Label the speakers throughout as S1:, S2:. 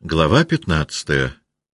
S1: Глава 15.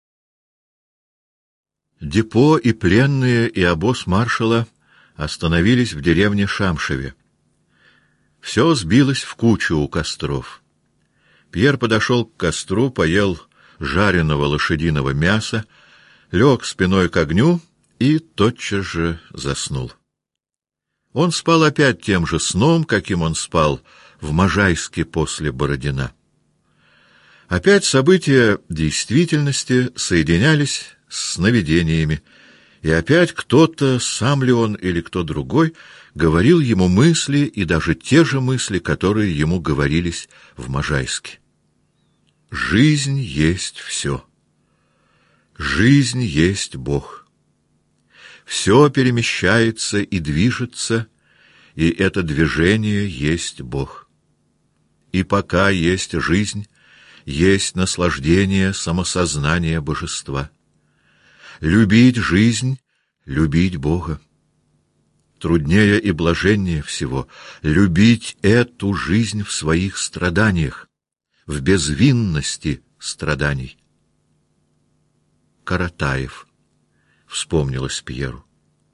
S1: Депо и пленные, и обоз маршала остановились в деревне Шамшеве. Все сбилось в кучу у костров. Пьер подошел к костру, поел жареного лошадиного мяса, лег спиной к огню и тотчас же заснул. Он спал опять тем же сном, каким он спал в Можайске после Бородина. Опять события действительности соединялись с сновидениями, и опять кто-то, сам ли он или кто другой, говорил ему мысли, и даже те же мысли, которые ему говорились в Можайске. Жизнь есть все. Жизнь есть Бог. Все перемещается и движется, и это движение есть Бог. И пока есть жизнь, есть наслаждение самосознания божества. Любить жизнь, любить Бога. Труднее и блаженнее всего любить эту жизнь в своих страданиях, в безвинности страданий. Каратаев, вспомнилось Пьеру.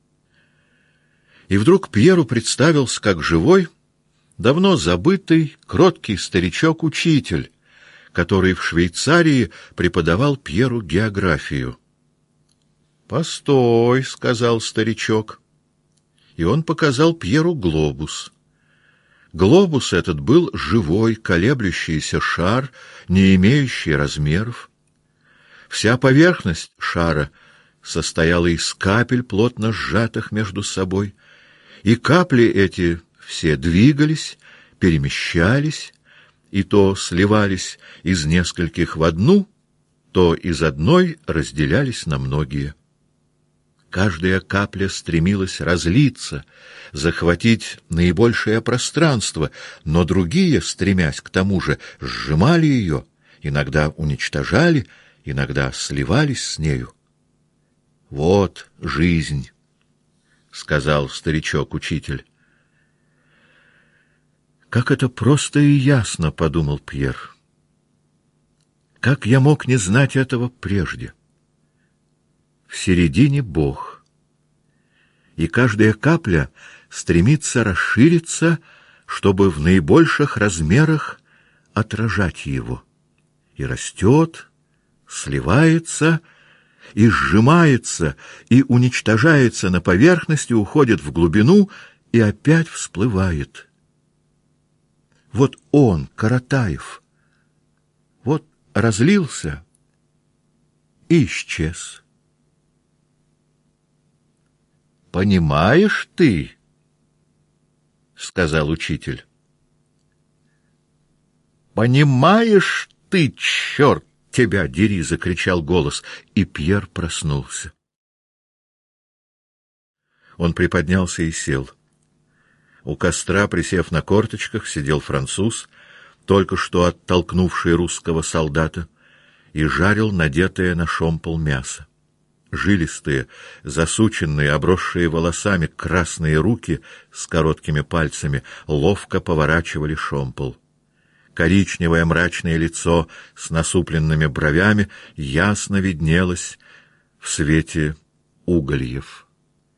S1: И вдруг Пьеру представился как живой, давно забытый, кроткий старичок-учитель, который в Швейцарии преподавал Пьеру географию. «Постой», — сказал старичок, и он показал Пьеру глобус. Глобус этот был живой, колеблющийся шар, не имеющий размеров. Вся поверхность шара состояла из капель, плотно сжатых между собой, и капли эти все двигались, перемещались, и то сливались из нескольких в одну, то из одной разделялись на многие. Каждая капля стремилась разлиться, захватить наибольшее пространство, но другие, стремясь к тому же, сжимали ее, иногда уничтожали, иногда сливались с нею. «Вот жизнь», — сказал старичок-учитель. «Как это просто и ясно», — подумал Пьер. «Как я мог не знать этого прежде?» В середине Бог, и каждая капля стремится расшириться, чтобы в наибольших размерах отражать его, и растет, сливается, и сжимается, и уничтожается на поверхности, уходит в глубину и опять всплывает. Вот он, Каратаев, вот разлился и исчез. «Понимаешь ты?» — сказал учитель. «Понимаешь ты, черт тебя дери!» — закричал голос, и Пьер проснулся. Он приподнялся и сел. У костра, присев на корточках, сидел француз, только что оттолкнувший русского солдата, и жарил надетое на шомпол мясо. Жилистые, засученные, обросшие волосами красные руки с короткими пальцами ловко поворачивали шомпол. Коричневое мрачное лицо с насупленными бровями ясно виднелось в свете угольев.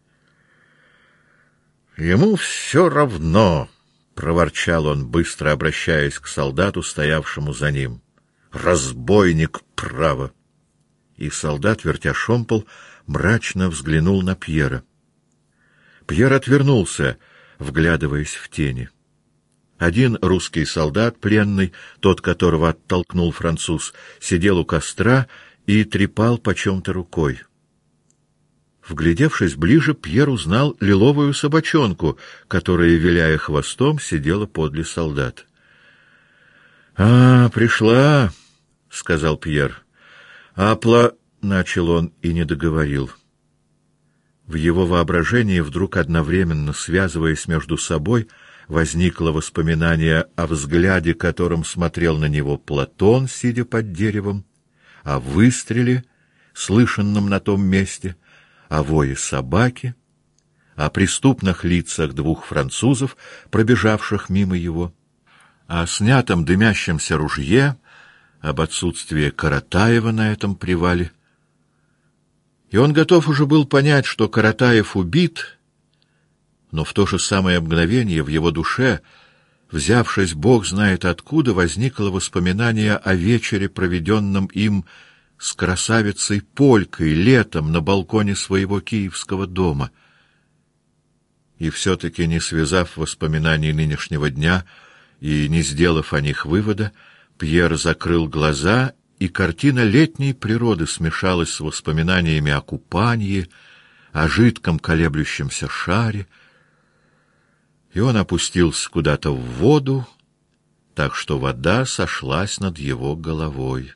S1: «Ему все равно», — проворчал он, быстро обращаясь к солдату, стоявшему за ним. «Разбойник, право!» И солдат, вертя шомпол, мрачно взглянул на Пьера. Пьер отвернулся, вглядываясь в тени. Один русский солдат, пленный, тот, которого оттолкнул француз, сидел у костра и трепал по чем-то рукой. Вглядевшись ближе, Пьер узнал лиловую собачонку, которая, виляя хвостом, сидела подле солдата. — А, пришла, — сказал Пьер. — начал он и не договорил. В его воображении вдруг одновременно, связываясь между собой, возникло воспоминание о взгляде, которым смотрел на него Платон, сидя под деревом, о выстреле, слышанном на том месте, о вое собаки, о преступных лицах двух французов, пробежавших мимо его, о снятом дымящемся ружье, об отсутствии Каратаева на этом привале. И он готов уже был понять, что Каратаев убит, но в то же самое мгновение в его душе, взявшись бог знает откуда, возникло воспоминание о вечере, проведенном им с красавицей Полькой летом на балконе своего киевского дома. И все-таки, не связав воспоминаний нынешнего дня и не сделав о них вывода, Пьер закрыл глаза, и картина летней природы смешалась с воспоминаниями о купании, о жидком колеблющемся шаре, и он опустился куда-то в воду, так что вода сошлась над его головой.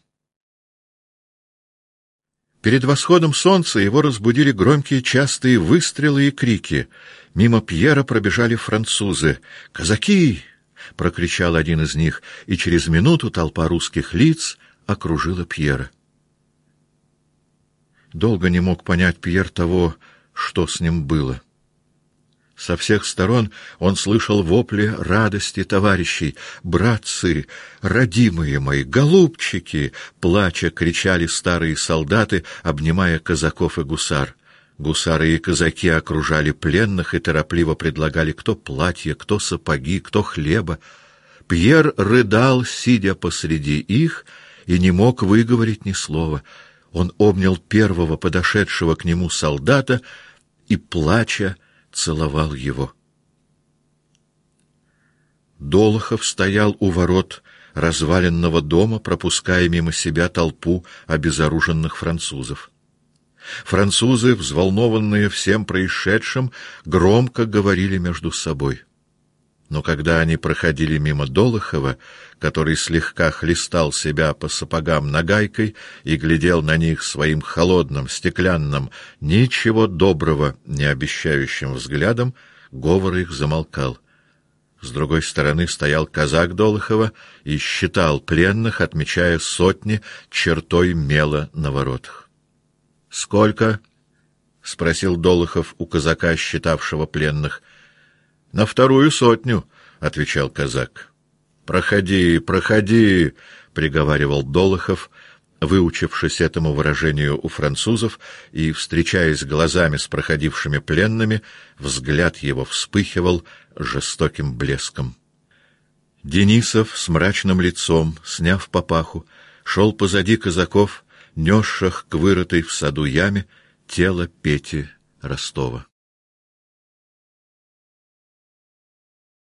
S1: Перед восходом солнца его разбудили громкие частые выстрелы и крики. Мимо Пьера пробежали французы. «Казаки!» — прокричал один из них, и через минуту толпа русских лиц окружила Пьера. Долго не мог понять Пьер того, что с ним было. Со всех сторон он слышал вопли радости товарищей. «Братцы, родимые мои, голубчики!» — плача кричали старые солдаты, обнимая казаков и гусар. Гусары и казаки окружали пленных и торопливо предлагали кто платье, кто сапоги, кто хлеба. Пьер рыдал, сидя посреди их, и не мог выговорить ни слова. Он обнял первого подошедшего к нему солдата и, плача, целовал его. Долохов стоял у ворот разваленного дома, пропуская мимо себя толпу обезоруженных французов. Французы, взволнованные всем происшедшим, громко говорили между собой. Но когда они проходили мимо Долохова, который слегка хлестал себя по сапогам нагайкой и глядел на них своим холодным, стеклянным, ничего доброго не обещающим взглядом, говор их замолкал. С другой стороны стоял казак Долохова и считал пленных, отмечая сотни чертой мела на воротах. — Сколько? — спросил Долохов у казака, считавшего пленных. — На 2 сотню, — отвечал казак. — Проходи, проходи, — приговаривал Долохов, выучившись этому выражению у французов, и, встречаясь глазами с проходившими пленными, взгляд его вспыхивал жестоким блеском. Денисов с мрачным лицом, сняв папаху, шел позади казаков, несших к вырытой в саду яме тело Пети Ростова.